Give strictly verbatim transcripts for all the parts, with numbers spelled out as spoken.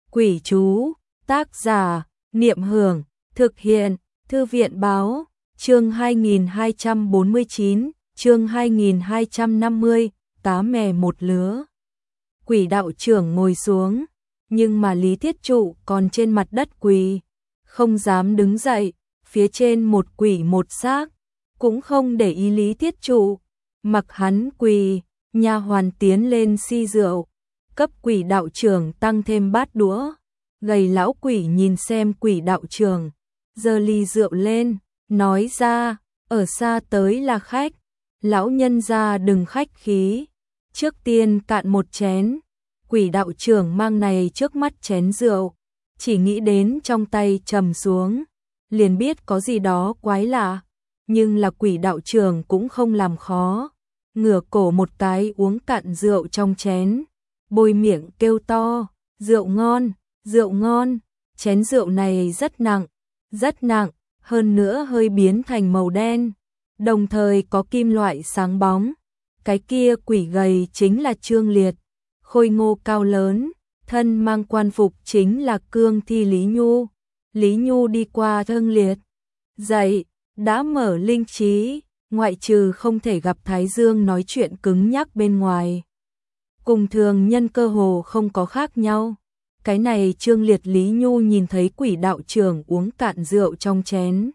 Quỷ chú, tác giả, Niệm Hưởng, thực hiện, Thư viện báo, chương hai nghìn hai trăm bốn mươi chín, chương hai nghìn hai trăm năm mươi, cá mè một lứa. Quỷ đạo trưởng ngồi xuống, nhưng mà Lý Thiết Trụ còn trên mặt đất quỳ, không dám đứng dậy, phía trên một quỷ một xác, cũng không để ý Lý Thiết Trụ, mặc hắn quỳ, nha hoàn tiến lên si rượu, cấp quỷ đạo trưởng tăng thêm bát đũa. Gầy lão quỷ nhìn xem quỷ đạo trưởng, giơ ly rượu lên, nói ra, ở xa tới là khách, lão nhân gia đừng khách khí, trước tiên cạn một chén. Quỷ đạo trưởng mang này trước mắt chén rượu, chỉ nghĩ đến trong tay trầm xuống, liền biết có gì đó quái lạ, nhưng là quỷ đạo trưởng cũng không làm khó, ngửa cổ một cái uống cạn rượu trong chén, bôi miệng kêu to, rượu ngon, rượu ngon, chén rượu này rất nặng, rất nặng, hơn nữa hơi biến thành màu đen, đồng thời có kim loại sáng bóng. Cái kia quỷ gầy chính là Trương Liệt, khôi ngô cao lớn, thân mang quan phục chính là cương thi Lý Nhu. Lý Nhu đi qua Trương Liệt, dậy, đã mở linh trí, ngoại trừ không thể gặp Thái Dương nói chuyện cứng nhắc bên ngoài. Cùng thường nhân cơ hồ không có khác nhau. Cái này Trương Liệt Lý Nhu nhìn thấy quỷ đạo trưởng uống cạn rượu trong chén,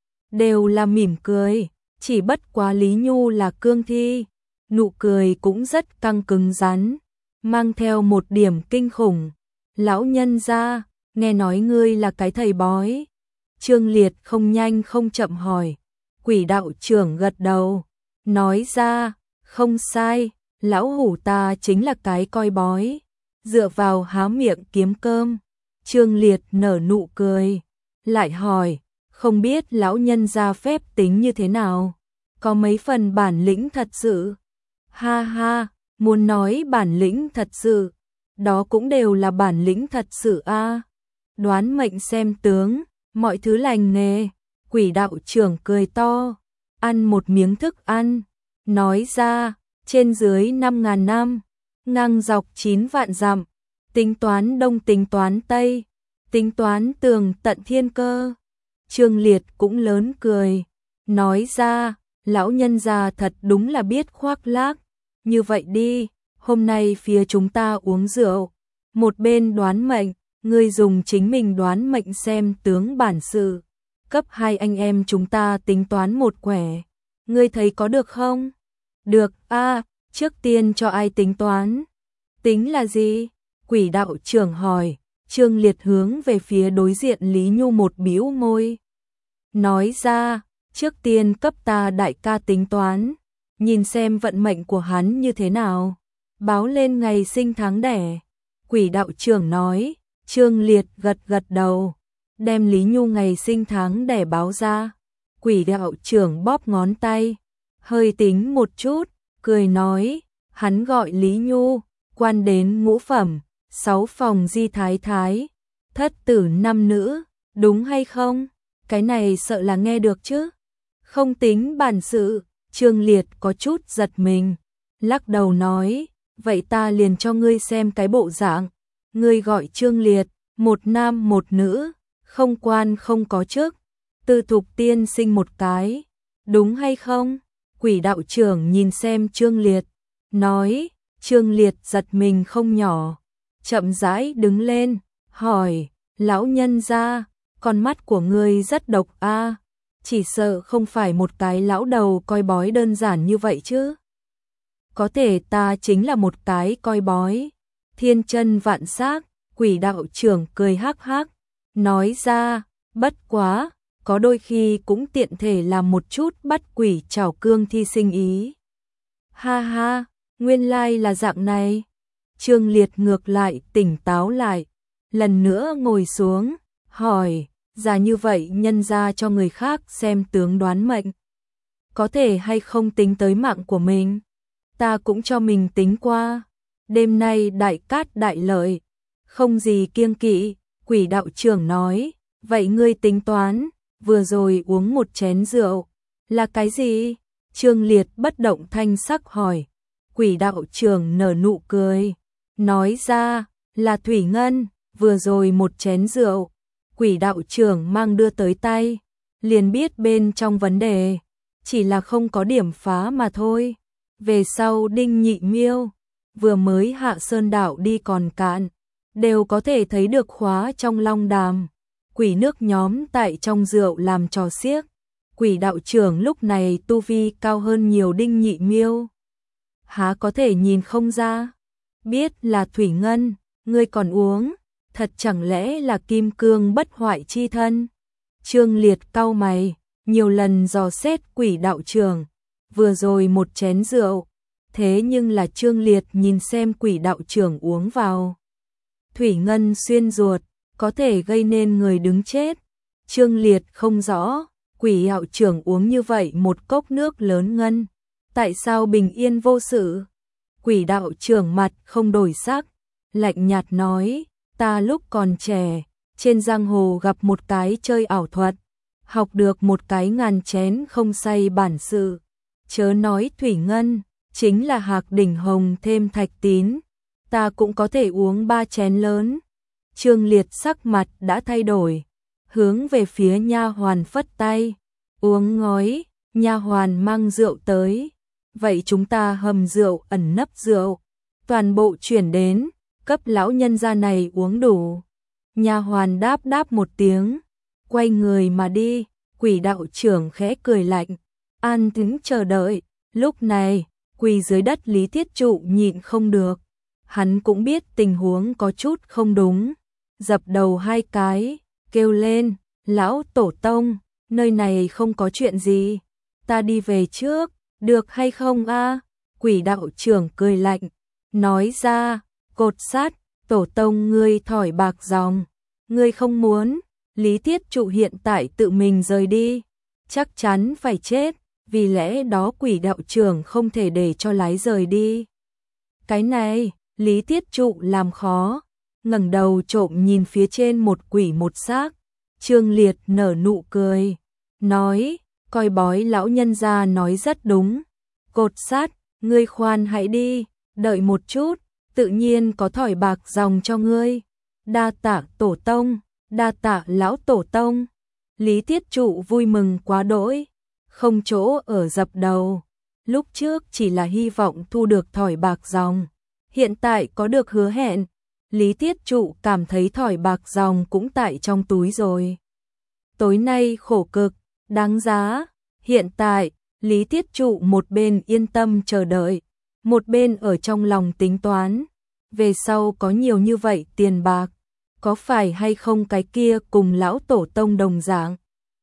đều là mỉm cười, chỉ bất quá Lý Nhu là cương thi, nụ cười cũng rất căng cứng rắn, mang theo một điểm kinh khủng. Lão nhân gia, nghe nói ngươi là cái thầy bói. Trương Liệt không nhanh không chậm hỏi. Quỷ đạo trưởng gật đầu, nói ra, không sai, lão hủ ta chính là cái coi bói, dựa vào há miệng kiếm cơm. Trương Liệt nở nụ cười, lại hỏi, không biết lão nhân gia phép tính như thế nào, có mấy phần bản lĩnh thật sự. Ha ha, muốn nói bản lĩnh thật sự, đó cũng đều là bản lĩnh thật sự a. Đoán mệnh xem tướng, mọi thứ lành nghề. Quỷ đạo trưởng cười to, ăn một miếng thức ăn, nói ra, trên dưới năm ngàn năm, ngang dọc chín vạn dặm, tính toán đông tính toán tây, tính toán tường tận thiên cơ. Trương Liệt cũng lớn cười, nói ra, lão nhân gia thật đúng là biết khoác lác. Như vậy đi, hôm nay phía chúng ta uống rượu, một bên đoán mệnh, ngươi dùng chính mình đoán mệnh xem tướng bản sự, cấp hai anh em chúng ta tính toán một quẻ, ngươi thấy có được không? Được a, trước tiên cho ai tính toán? Tính là gì? Quỷ đạo trưởng hỏi. Trương Liệt hướng về phía đối diện Lý Nhu một bĩu môi, nói ra, trước tiên cấp ta đại ca tính toán, nhìn xem vận mệnh của hắn như thế nào, báo lên ngày sinh tháng đẻ. Quỷ đạo trưởng nói. Trương Liệt gật gật đầu, đem Lý Nhu ngày sinh tháng đẻ báo ra. Quỷ đạo trưởng bóp ngón tay, hơi tính một chút, cười nói, hắn gọi Lý Nhu, quan đến ngũ phẩm, sáu phòng di thái thái, thất tử năm nữ, đúng hay không? Cái này sợ là nghe được chứ? Không tính bản sự. Trương Liệt có chút giật mình, lắc đầu nói, vậy ta liền cho ngươi xem cái bộ dạng. Ngươi gọi Trương Liệt, một nam một nữ, không quan không có chức, tư thục tiên sinh một cái, đúng hay không? Quỷ đạo trưởng nhìn xem Trương Liệt, nói. Trương Liệt giật mình không nhỏ, chậm rãi đứng lên, hỏi, lão nhân gia, con mắt của ngươi rất độc a, chỉ sợ không phải một cái lão đầu coi bói đơn giản như vậy chứ. Có thể ta chính là một cái coi bói, thiên chân vạn xác. Quỷ đạo trưởng cười hắc hắc, nói ra, bất quá, có đôi khi cũng tiện thể làm một chút bắt quỷ trảo cương thi sinh ý. Ha ha, nguyên lai là dạng này. Trương Liệt ngược lại tỉnh táo lại, lần nữa ngồi xuống, hỏi, ra như vậy nhân ra cho người khác xem tướng đoán mệnh, có thể hay không tính tới mạng của mình? Ta cũng cho mình tính qua, đêm nay đại cát đại lợi, không gì kiêng kỵ. Quỷ đạo trưởng nói, vậy ngươi tính toán, vừa rồi uống một chén rượu, là cái gì? Trương Liệt bất động thanh sắc hỏi. Quỷ đạo trưởng nở nụ cười, nói ra, là thủy ngân. vừa rồi một chén rượu, Quỷ đạo trưởng mang đưa tới tay, liền biết bên trong vấn đề, chỉ là không có điểm phá mà thôi. Về sau Đinh Nhị Miêu, vừa mới hạ sơn đảo đi còn cạn, đều có thể thấy được khóa trong long đàm. Quỷ nước nhóm tại trong rượu làm trò xiếc. Quỷ đạo trưởng lúc này tu vi cao hơn nhiều Đinh Nhị Miêu. Há có thể nhìn không ra? Biết là thủy ngân, ngươi còn uống, thật chẳng lẽ là kim cương bất hoại chi thân? Trương Liệt cau mày, nhiều lần dò xét Quỷ đạo trưởng, vừa rồi một chén rượu, thế nhưng là Trương Liệt nhìn xem Quỷ đạo trưởng uống vào. Thủy ngân xuyên ruột, có thể gây nên người đứng chết. Trương Liệt không rõ, Quỷ đạo trưởng uống như vậy một cốc nước lớn ngân, tại sao bình yên vô sự? Quỷ đạo trưởng mặt không đổi sắc, lạnh nhạt nói, ta lúc còn trẻ, trên giang hồ gặp một cái chơi ảo thuật, học được một cái ngàn chén không say bản sự. Chớ nói thủy ngân, chính là hạc đỉnh hồng thêm thạch tín, ta cũng có thể uống ba chén lớn. Trương Liệt sắc mặt đã thay đổi, hướng về phía nha hoàn phất tay, uống ngói. Nha hoàn mang rượu tới, vậy chúng ta hầm rượu ẩn nấp rượu, toàn bộ chuyển đến, cấp lão nhân gia này uống đủ. Nha hoàn đáp đáp một tiếng, quay người mà đi. Quỷ đạo trưởng khẽ cười lạnh, an tĩnh chờ đợi. Lúc này, quỳ dưới đất Lý Thiết Trụ nhịn không được, hắn cũng biết tình huống có chút không đúng, dập đầu hai cái, kêu lên, lão tổ tông, nơi này không có chuyện gì, ta đi về trước, được hay không a? Quỷ đạo trưởng cười lạnh, nói ra, cột sát, tổ tông ngươi thỏi bạc dòng, ngươi không muốn. Lý Thiết Trụ hiện tại tự mình rời đi, chắc chắn phải chết, vì lẽ đó Quỷ đạo trưởng không thể để cho lái rời đi. Cái này, Lý Thiết Trụ làm khó, ngẩng đầu trộm nhìn phía trên một quỷ một xác. Trương Liệt nở nụ cười, nói, coi bói lão nhân gia nói rất đúng. Cột sát, ngươi khoan hãy đi, đợi một chút, tự nhiên có thỏi bạc dòng cho ngươi. Đa tạ tổ tông, đa tạ lão tổ tông. Lý Thiết Trụ vui mừng quá đỗi, không chỗ ở dập đầu. Lúc trước chỉ là hy vọng thu được thỏi bạc dòng, hiện tại có được hứa hẹn, Lý Thiết Trụ cảm thấy thỏi bạc dòng cũng tại trong túi rồi. Tối nay khổ cực, đáng giá. Hiện tại, Lý Thiết Trụ một bên yên tâm chờ đợi, một bên ở trong lòng tính toán, về sau có nhiều như vậy tiền bạc, có phải hay không cái kia cùng lão tổ tông đồng dạng,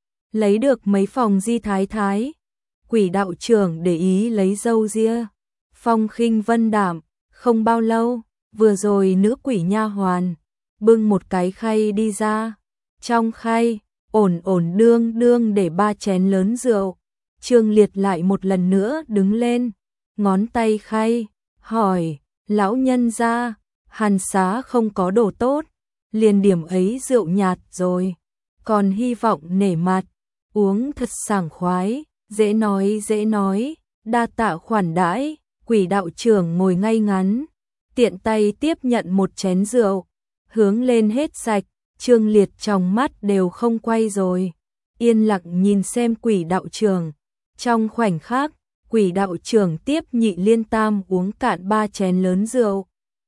lấy được mấy phòng di thái thái. Quỷ đạo trưởng để ý lấy râu ria, phong khinh vân đạm. Không bao lâu, vừa rồi nữ quỷ nha hoàn bưng một cái khay đi ra, trong khay ổn ổn đương đương để ba chén lớn rượu. Trương Liệt lại một lần nữa đứng lên, ngón tay khay, hỏi, lão nhân gia, Hàn xá không có đồ tốt, liền điểm ấy rượu nhạt rồi, còn hy vọng nể mặt, uống thật sảng khoái, dễ nói dễ nói, đa tạ khoản đãi. Quỷ đạo trưởng ngồi ngay ngắn, tiện tay tiếp nhận một chén rượu, hướng lên hết sạch. Trương Liệt trong mắt đều không quay rồi, yên lặng nhìn xem quỷ đạo trưởng. Trong khoảnh khắc, quỷ đạo trưởng tiếp nhị liên tam uống cạn ba chén lớn rượu,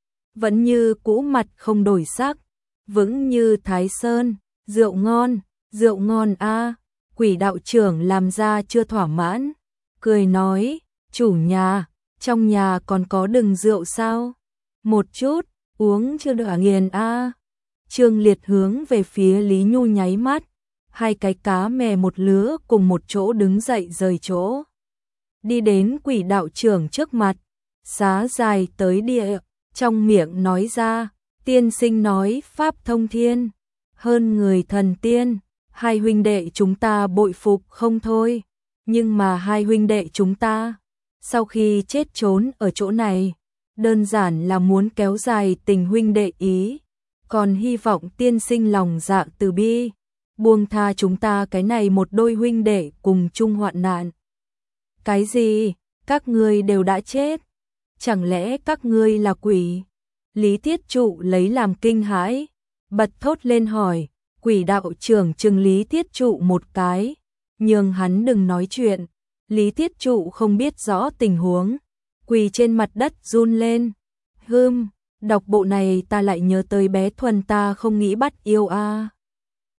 vẫn như cũ mặt không đổi sắc, vững như Thái Sơn. Rượu ngon, rượu ngon a. Quỷ đạo trưởng làm ra chưa thỏa mãn, cười nói, chủ nhà, trong nhà còn có đừng rượu sao? Một chút, uống chưa được nghiền a. Trương Liệt hướng về phía Lý Nhu nháy mắt, hai cái cá mè một lứa cùng một chỗ đứng dậy rời chỗ, đi đến quỷ đạo trưởng trước mặt, xá dài tới địa, trong miệng nói ra, tiên sinh nói pháp thông thiên, hơn người thần tiên, hai huynh đệ chúng ta bội phục không thôi, nhưng mà hai huynh đệ chúng ta sau khi chết trốn ở chỗ này, đơn giản là muốn kéo dài tình huynh đệ ý, còn hy vọng tiên sinh lòng dạ từ bi, buông tha chúng ta cái này một đôi huynh đệ cùng chung hoạn nạn. Cái gì? Các ngươi đều đã chết? Chẳng lẽ các ngươi là quỷ? Lý Thiết Trụ lấy làm kinh hãi, bật thốt lên hỏi, quỷ đạo trưởng chừng Lý Thiết Trụ một cái, nhưng hắn đừng nói chuyện. Lý Thiết Trụ không biết rõ tình huống, quỳ trên mặt đất run lên. Hưm, đọc bộ này ta lại nhớ tới bé Thuần ta không nghĩ bắt yêu a.